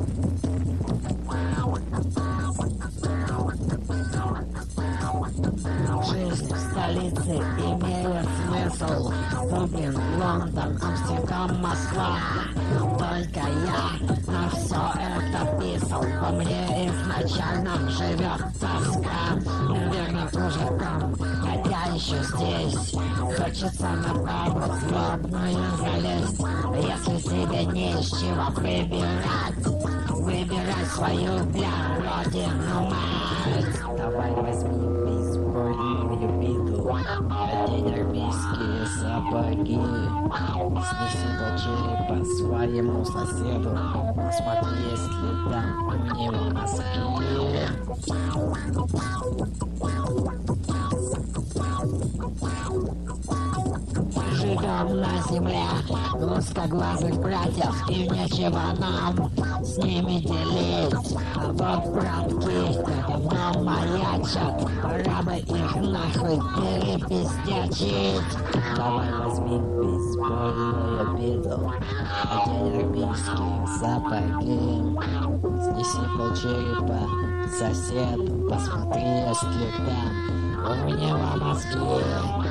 Жизнь в столице имеет смысл. Дублин, Лондон, Амстердам, Москва. Только я на все это писал. Во мне изначально живет тоска. Наверное, тоже там, хотя еще здесь. Хочется на пару злобную залезть. Если тебе не из чего выбирать, выбирай свою для родину мать. Давай возьми бейсбольную биту, одень армейские сапоги, снеси до черепа своему соседу, посмотри, есть ли там у него мозги. Живем на земле узкоглазых братьев, и нечего нам с ними делить. А вот братки давно маячат, пора бы их нахуй перепиздячить. Давай возьми бейсбольную биту, одень армейские сапоги, снеси полчерепа соседу, посмотри, есть ли там у него мозги.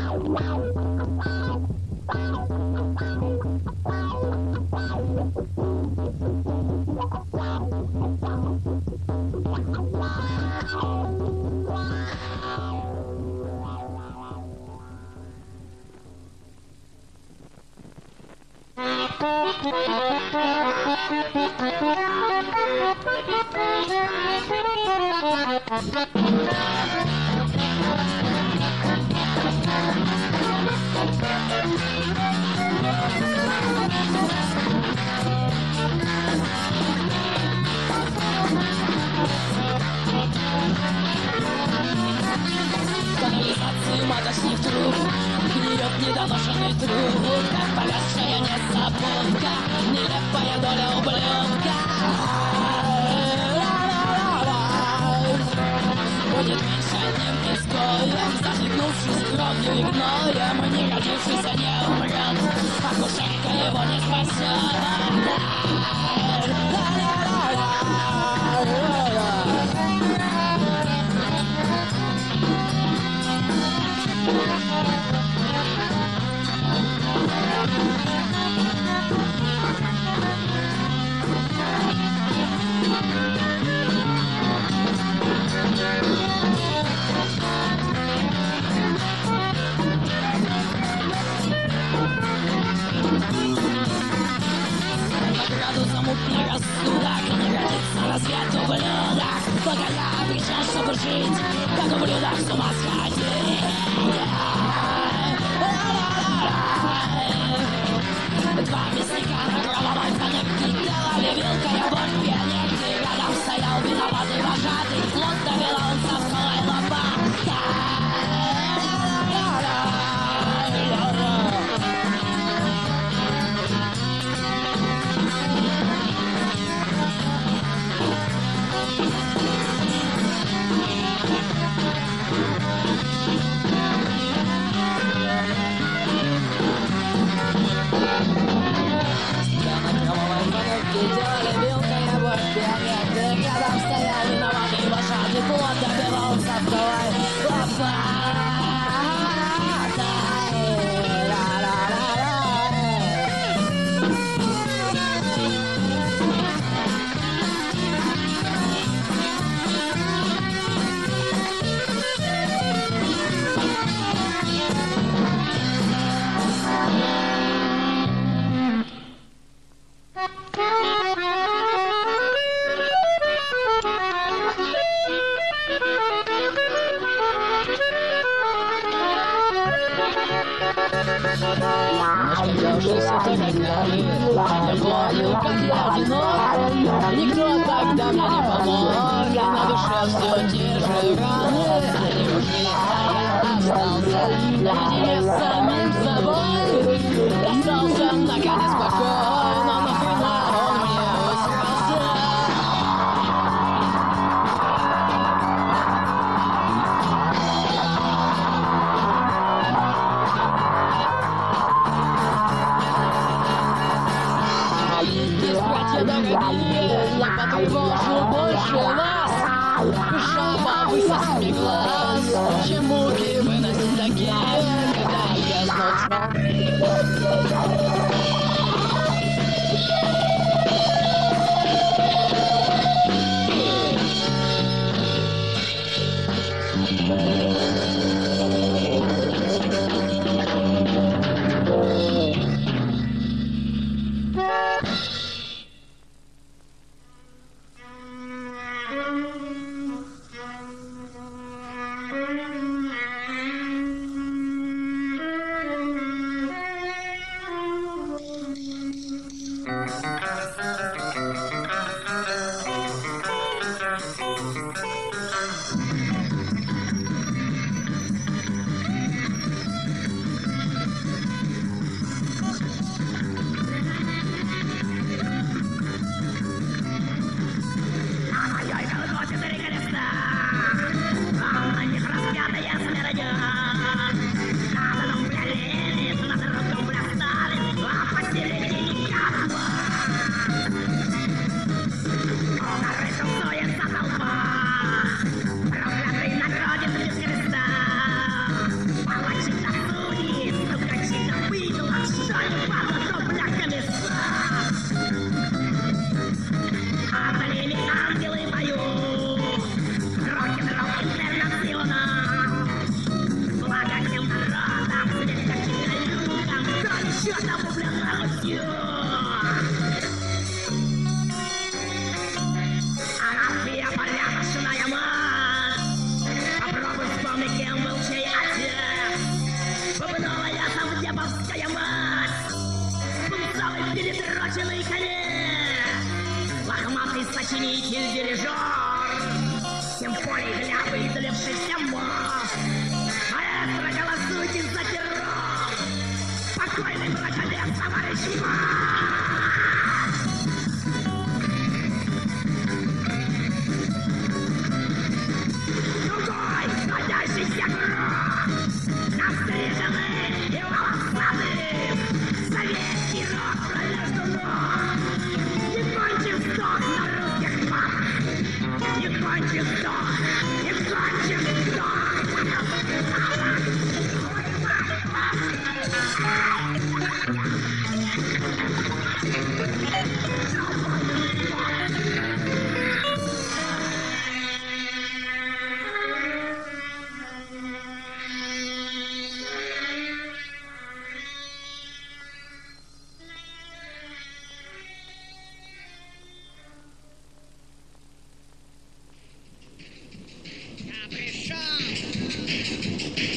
Канализации маточных труб гниет недоношенный труд, как повязшая незабудка, нелепая доля ублюдка. Будет меньше одним изгоем, захлебнувшись кровью и гноем, не родившийся не умрет, акушерка его не спасет. Рассвет ублюдок, только я пришел, чтобы жить, как ублюдок с ума сходить. 2 мясника на кровавой коннекте делали вилкой оборки, а негде рядом стоял виноватый вожатый, плод довела он совкой лопатой. Делали вилкой оборки, а негде рядом стоял виноватый вожатый, плод добивал совкой лопатой. Оказавшийся тогда я понял, как я одинок. Никто тогда мне не помог, и на душе все те же раны. Они ушли, а я остался наедине с самим собой. Остался наконец спокойно, нахрена он мне усрался. Дорогие, Я потревожу больше вас, жаба высоснет глаз, чем муки выносить такие, когда исчезнут. Сочинитель, дирижер, симфоний для выделившихся мозг. Маэстро, голосуйте за террор. Покойный браконьер, товарищ другой, садящийся круг. Настриженный и волосатый. Советский рок между ног. Не кончим вздох на русских мамах. Не кончим вздох, не кончим вздох. Я пришел!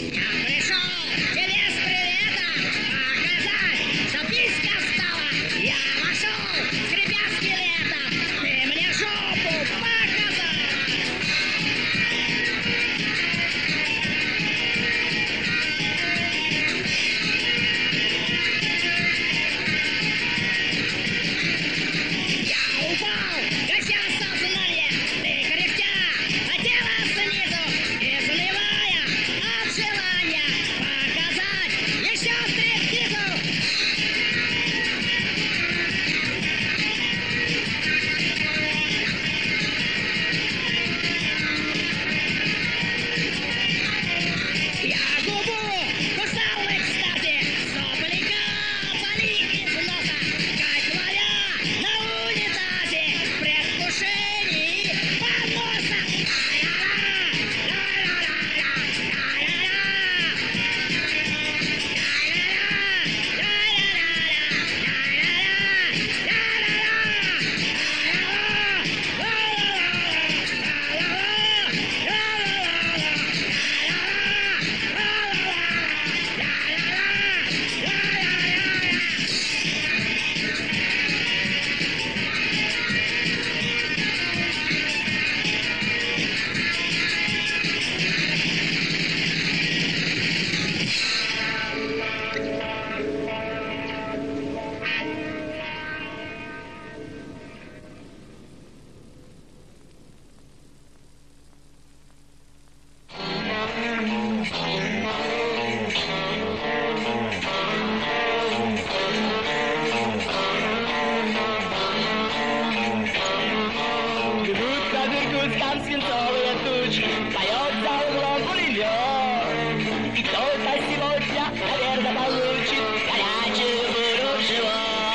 Иркутском свинцовые тучи, поет за углом пулемет. И кто-то сегодня, наверное, получит горячую бурю в живот.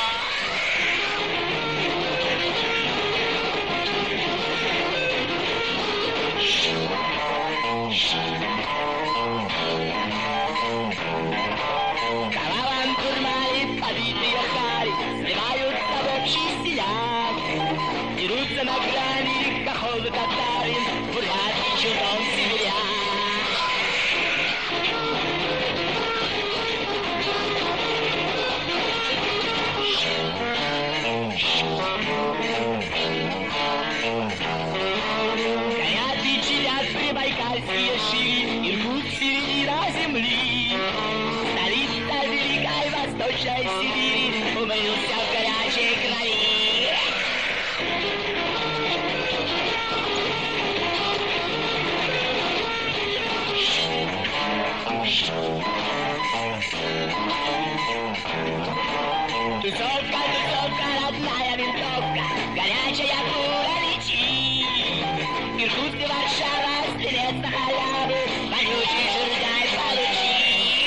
Караван курмали, побитые хари, сливаются в общий стиляк. Дерутся на грани, кахозы татарин, бурятки, чудом сибиряк. Горят и чилят прибайкальские шири, Иркутск середина земли. Столица великой Восточной Сибири, умылся в горячей крови. Тусовка, тусовка, родная винтовка, горячая пуля летит. Иркутск и Варшава, стрелец на халяву, вонючий журдай получи.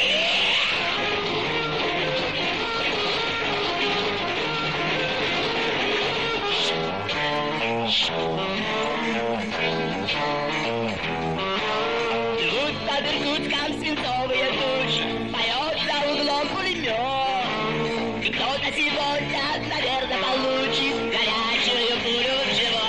Идут над Иркутском свинцовые тучи, поет за углом пулемет. И кто-то сегодня, наверное, получит горячую пулю в живот.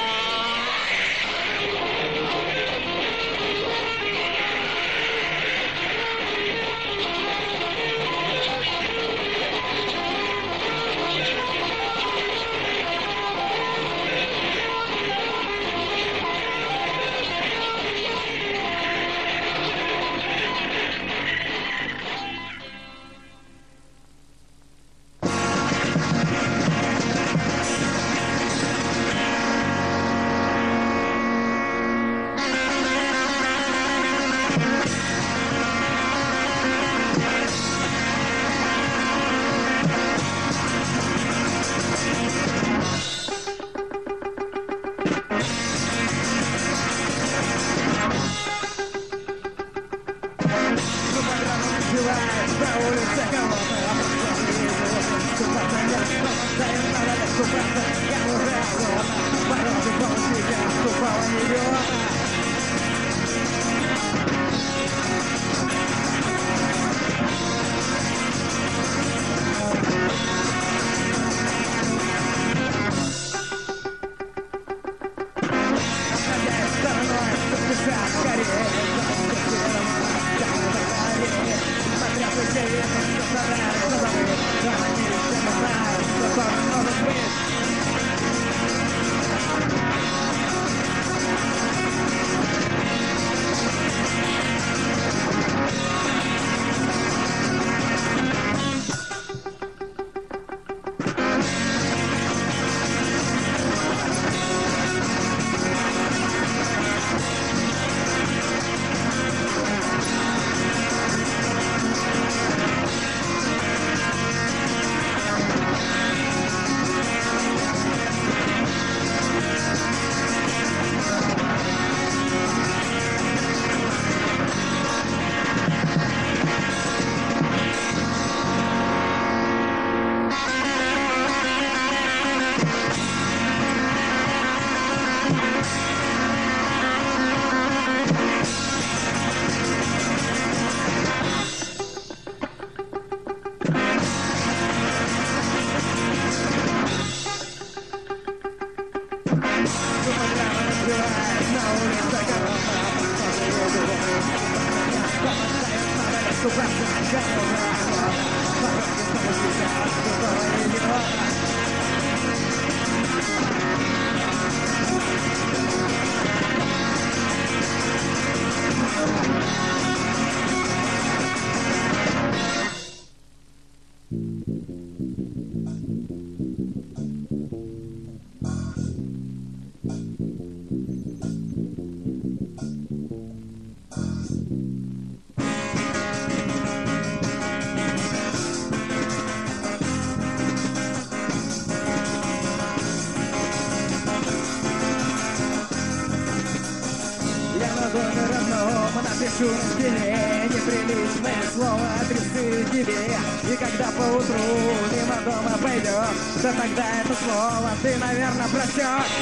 напишу на стене неприличное слово адресы тебе. И когда поутру мимо дома пойдешь, то тогда это слово ты, наверное, прочтешь.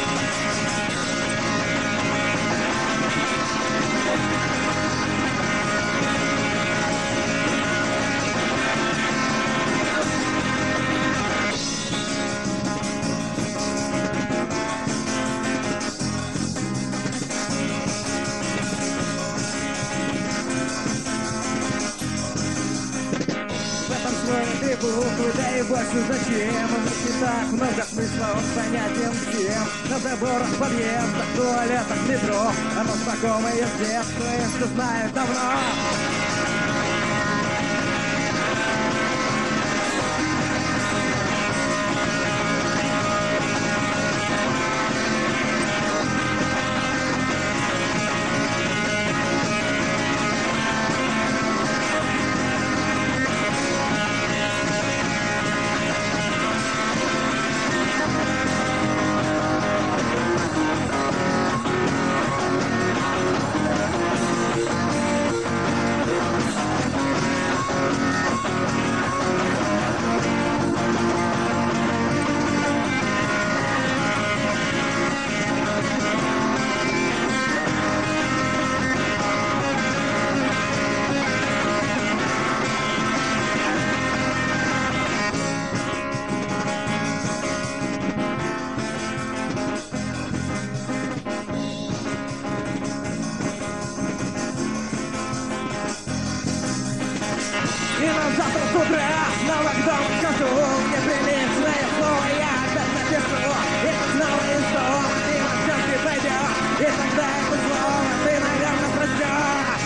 Ты буквы, да и больше зачем? В них не так много смыслов, понятен всем. На заборах подъездах, туалетах, метро оно знакомое с детства, и что знает давно. И нам завтра с утра снова к дому скажу неприличное слово я опять напишу. И снова и снова мимо чашки пойдешь, и тогда это слово ты, наверное, прочтешь.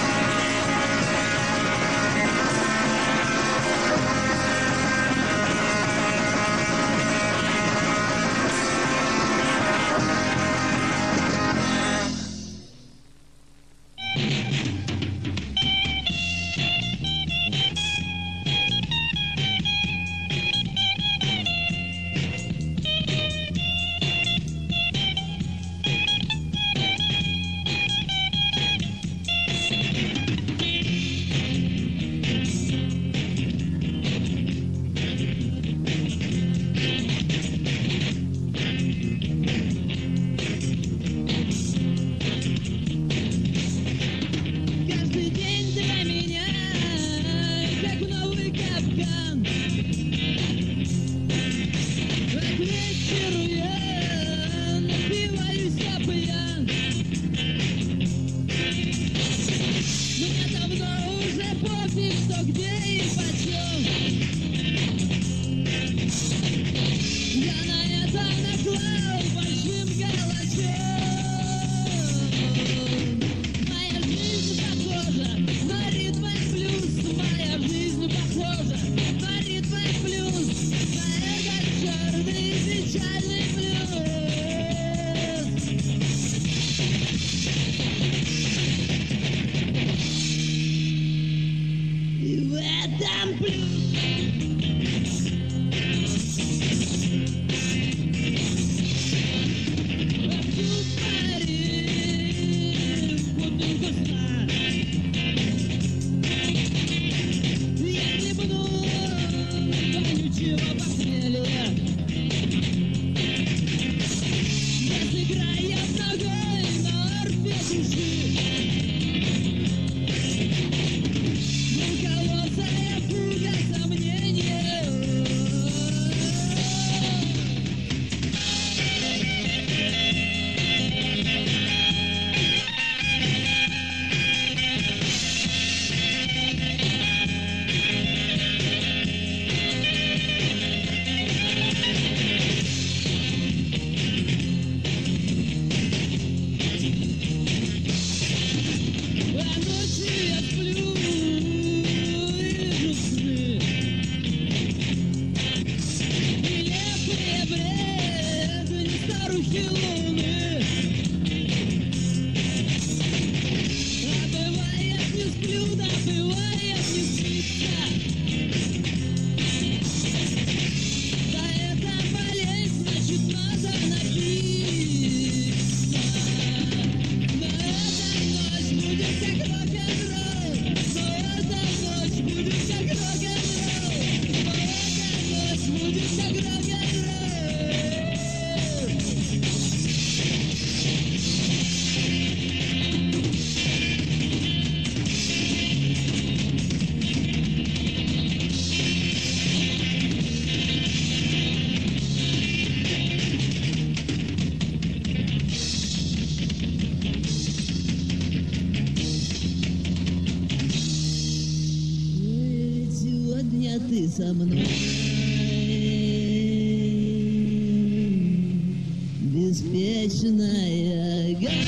ты со мной. Беспечная гора.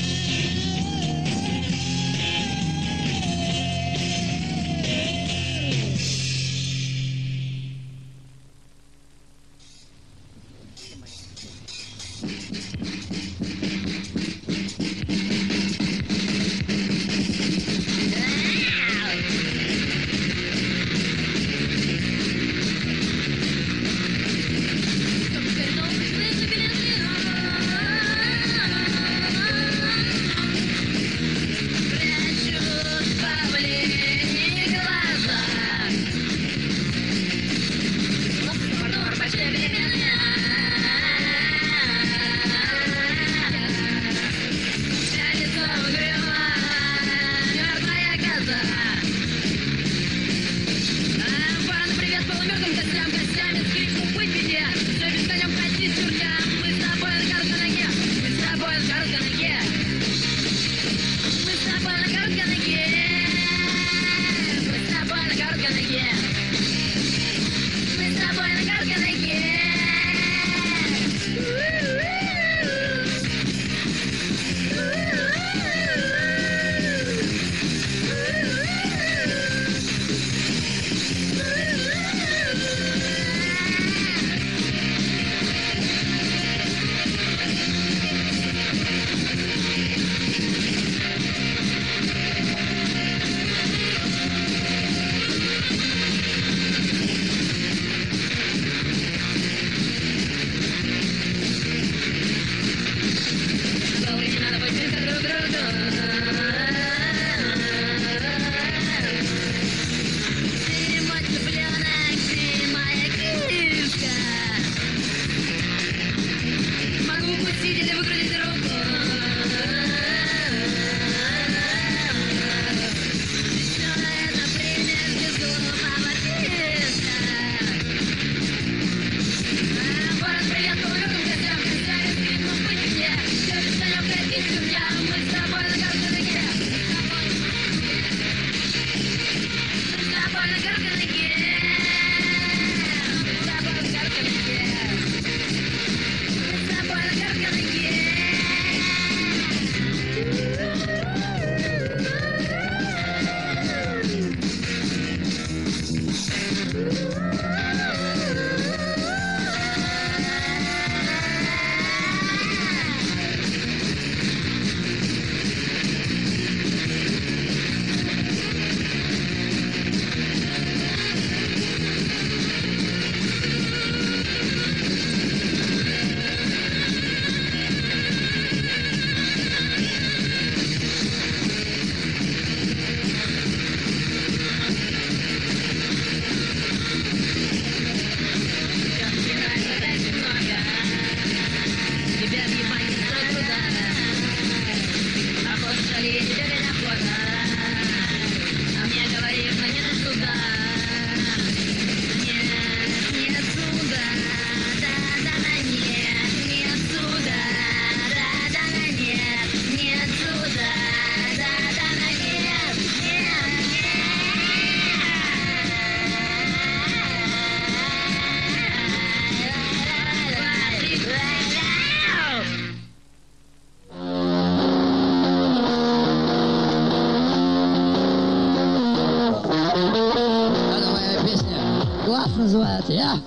Называется я.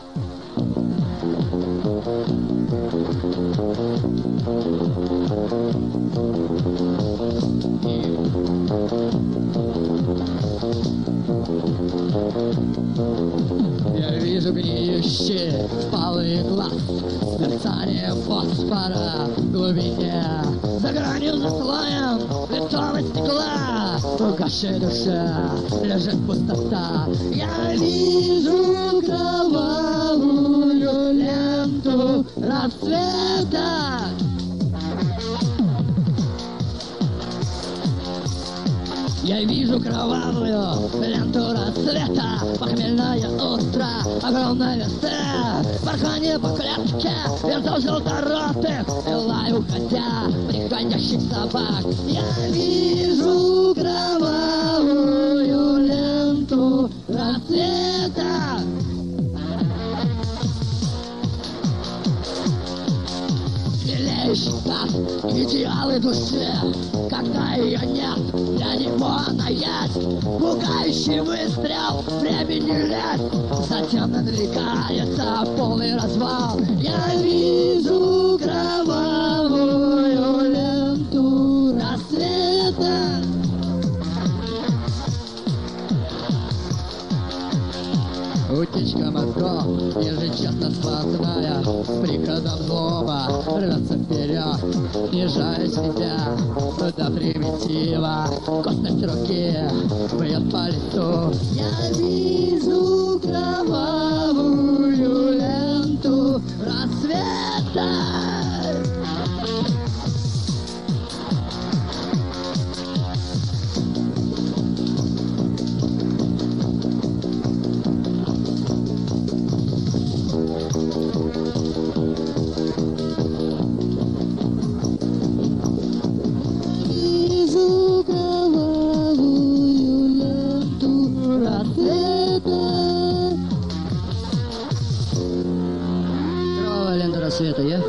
Я вижу гниющий впалый глаз, мерцание фосфора в глубине, за гранью за слоем литого стекла, в угасшей душе лежит пустота. Я вижу кровавую ленту рассвета. Я вижу кровавую ленту рассвета, похмельное утро, огромная веса, порхание по клетке, вертел желторотых и лай уходя приходящих собак. Я вижу кровавую ленту рассвета. идеалы души, когда ее нет, для него она есть. Пугающий выстрел, времени лет, затем надвигается полный развал. Я вижу кровавую ленту рассвета. Утечка мозгов, ежечасно сквозная, с приходом злоба рвется вперед, снижая себя до примитива. Косность руки бьет по лицу. Я вижу кровавую ленту рассвета. Света, я?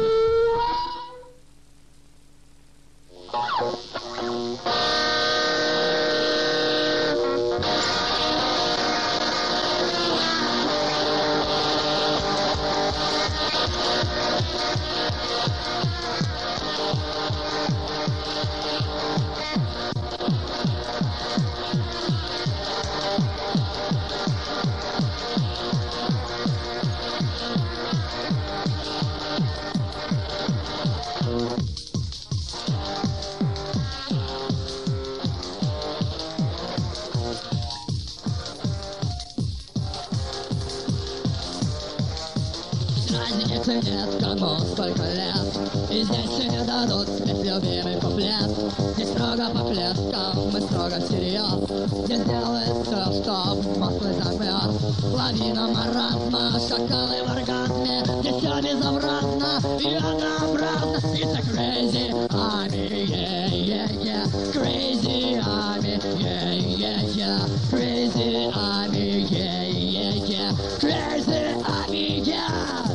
Нет, кому сколько лет, и здесь не дадут спеть любимый куплет. Здесь строго по клеткам, мы строго всерьез. Здесь делает все, что мозг замет. Лавина маразма, шакалы в оргазме. Здесь все безобразно и однообразно. It's a crazy army, yeah, yeah, yeah. Crazy army, yeah, yeah, yeah. Crazy army, yeah, yeah, yeah. Crazy army, yeah.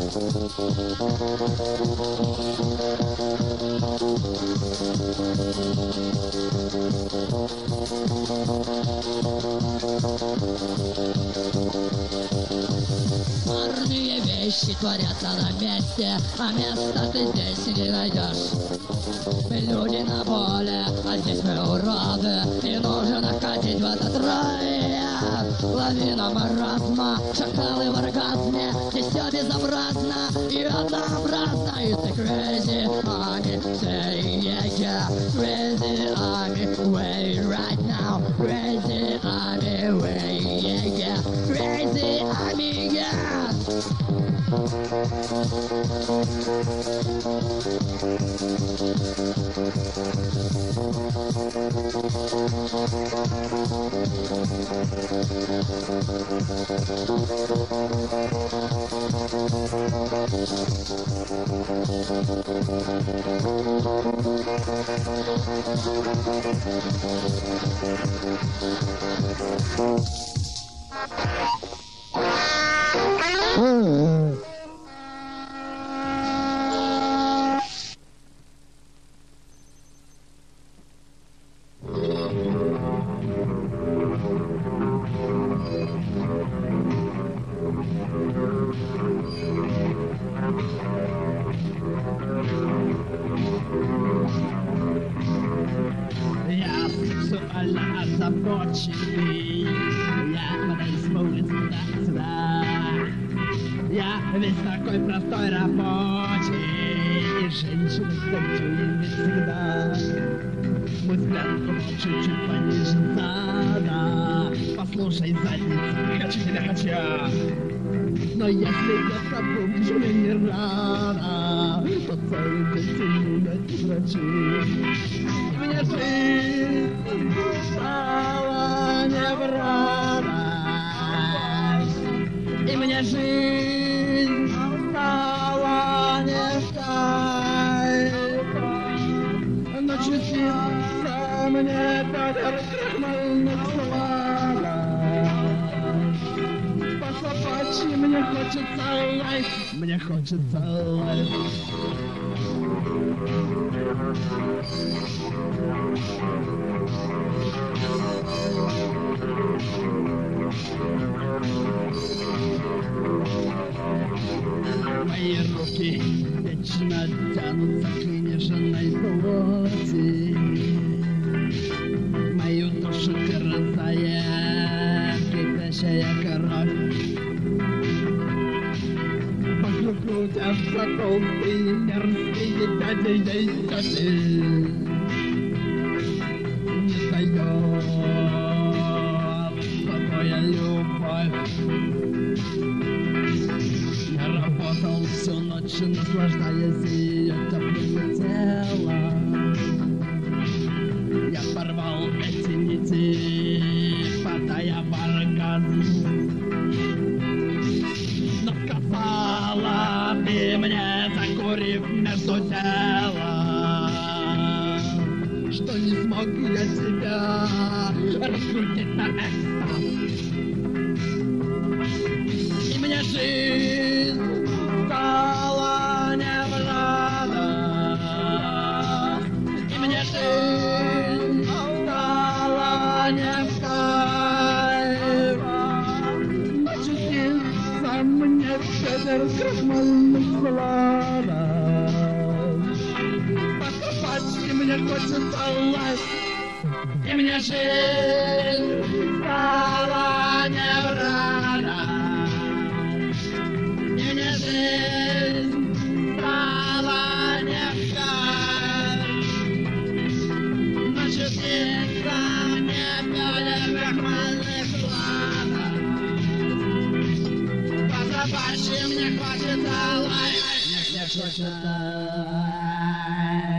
Парные вещи творятся на месте, а места ты здесь не найдешь. Мы люди на воле, а здесь мы уроды, и нужно ходить в этот рай. Лавина маразма, шакалы в оргазме, здесь все безобразно и однообразно. It's a crazy army, say yeah, yeah. Crazy army, way right now. Crazy army, way yeah, yeah. Crazy army, yeah. Озабоченный, я мотаюсь с улицы туда-сюда. Я весь такой простой рабочий, и женщины танцуют всегда. Мой взгляд чуть-чуть пониже зада. Послушай, задница, хочу тебя, хочу. Но если детка будешь мне не рада, то целый день тяну на эти врачи. Мне жизнь стала не в радость, и мне жизнь стала не в кайф. Но частица мне крахмальных сладость. По-собачьи мне хочется лайф, мне хочется лайф. Мои руки вечно тянутся к нежной плоти, мою душу терзает кипящая кровь. Вокруг крутятся толстые мерзкие дяди и тети, не дает покоя любовь. Я работал всю ночь, наслаждаясь ее теплым телом. Я порвал эти нити, падая в оргазм. Но сказала ты мне, закурив между телом, что не смог я тебя раскрутить на экстаз. И мне жизнь стала не в радость, и мне жизнь стала не в кайф. Очутился мне ветер крахмальных сладость. Покопать и мне хочется ласть, и мне жизнь стала не в радость. Мне жизнь стала не в кайф. Начутиться мне ветер крахмальных сладость. Позабачь, мне хочется лаять, мне хочется.